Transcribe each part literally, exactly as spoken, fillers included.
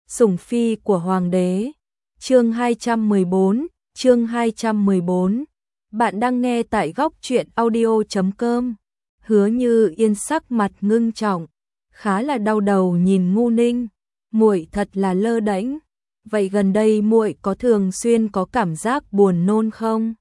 Sủng phi của hoàng đế. Chương hai trăm mười bốn, chương hai trăm mười bốn. Bạn đang nghe tại góc truyện audio chấm com. Hứa Như Yên sắc mặt ngưng trọng, khá là đau đầu nhìn Ngu Ninh, muội thật là lơ đễnh. Vậy gần đây muội có thường xuyên có cảm giác buồn nôn không?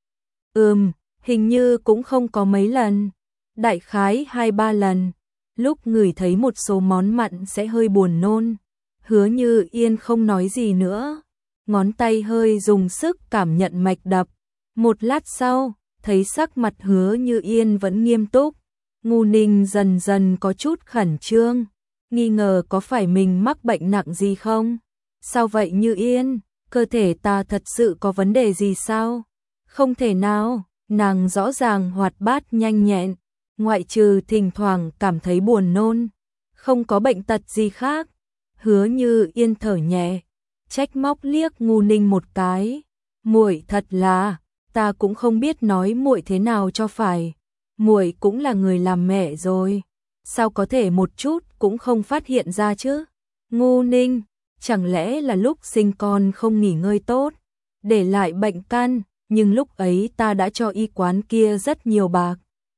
Ừm, hình như cũng không có mấy lần, đại khái hai ba lần. Lúc ngửi thấy một số món mặn sẽ hơi buồn nôn. Hứa Như Yên không nói gì nữa, ngón tay hơi dùng sức cảm nhận mạch đập. Một lát sau, thấy sắc mặt Hứa Như Yên vẫn nghiêm túc, Ngu Ninh dần dần có chút khẩn trương, nghi ngờ có phải mình mắc bệnh nặng gì không? Sao vậy Như Yên, cơ thể ta thật sự có vấn đề gì sao? Không thể nào, nàng rõ ràng hoạt bát nhanh nhẹn, ngoại trừ thỉnh thoảng cảm thấy buồn nôn, không có bệnh tật gì khác. Hứa Như Yên thở nhẹ, trách móc liếc Ngu Ninh một cái, muội thật là, ta cũng không biết nói muội thế nào cho phải. Muội cũng là người làm mẹ rồi, sao có thể một chút cũng không phát hiện ra chứ? Ngu Ninh, chẳng lẽ là lúc sinh con không nghỉ ngơi tốt, để lại bệnh căn, nhưng lúc ấy ta đã cho y quán kia rất nhiều bạc.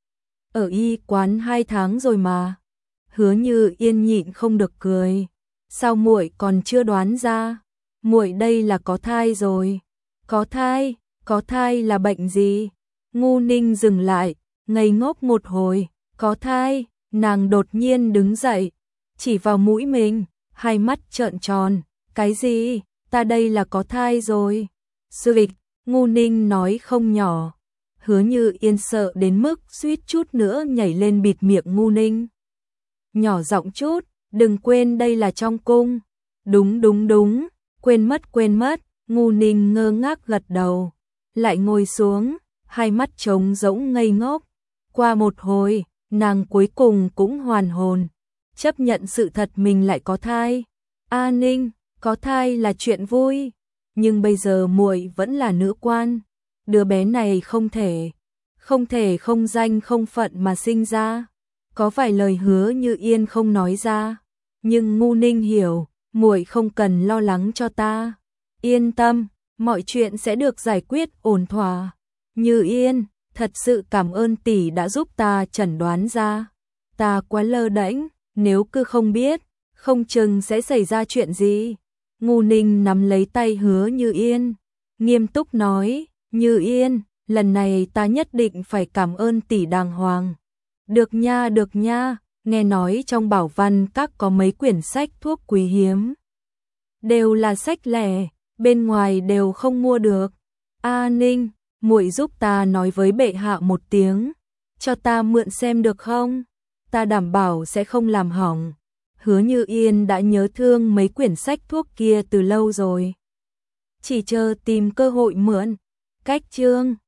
Ở y quán hai tháng rồi mà. Hứa Như Yên nhịn không được cười. Sao muội còn chưa đoán ra? Muội đây là có thai rồi. Có thai? Có thai là bệnh gì? Ngu Ninh dừng lại, ngây ngốc một hồi. Có thai? Nàng đột nhiên đứng dậy, chỉ vào mũi mình, hai mắt trợn tròn. Cái gì? Ta đây là có thai rồi. Sư vịch, Ngu Ninh nói không nhỏ. Hứa Như Yên sợ đến mức suýt chút nữa nhảy lên bịt miệng Ngu Ninh. Nhỏ giọng chút, đừng quên đây là trong cung. Đúng đúng đúng, quên mất quên mất. Ngu Ninh ngơ ngác gật đầu, lại ngồi xuống, hai mắt trống rỗng ngây ngốc. Qua một hồi, nàng cuối cùng cũng hoàn hồn, chấp nhận sự thật mình lại có thai. A Ninh, có thai là chuyện vui, nhưng bây giờ muội vẫn là nữ quan, đứa bé này không thể, không thể không danh không phận mà sinh ra. Có vài lời Hứa Như Yên không nói ra, nhưng Ngu Ninh hiểu, muội không cần lo lắng cho ta. Yên tâm, mọi chuyện sẽ được giải quyết ổn thỏa. Như Yên, thật sự cảm ơn tỷ đã giúp ta chẩn đoán ra. Ta quá lơ đễnh, nếu cứ không biết, không chừng sẽ xảy ra chuyện gì. Ngu Ninh nắm lấy tay Hứa Như Yên, nghiêm túc nói, Như Yên, lần này ta nhất định phải cảm ơn tỷ đàng hoàng. Được nha, được nha, nghe nói trong Bảo Văn Các có mấy quyển sách thuốc quý hiếm. Đều là sách lẻ, bên ngoài đều không mua được. A Ninh, muội giúp ta nói với bệ hạ một tiếng, cho ta mượn xem được không? Ta đảm bảo sẽ không làm hỏng. Hứa Như Yên đã nhớ thương mấy quyển sách thuốc kia từ lâu rồi, chỉ chờ tìm cơ hội mượn. Cách chương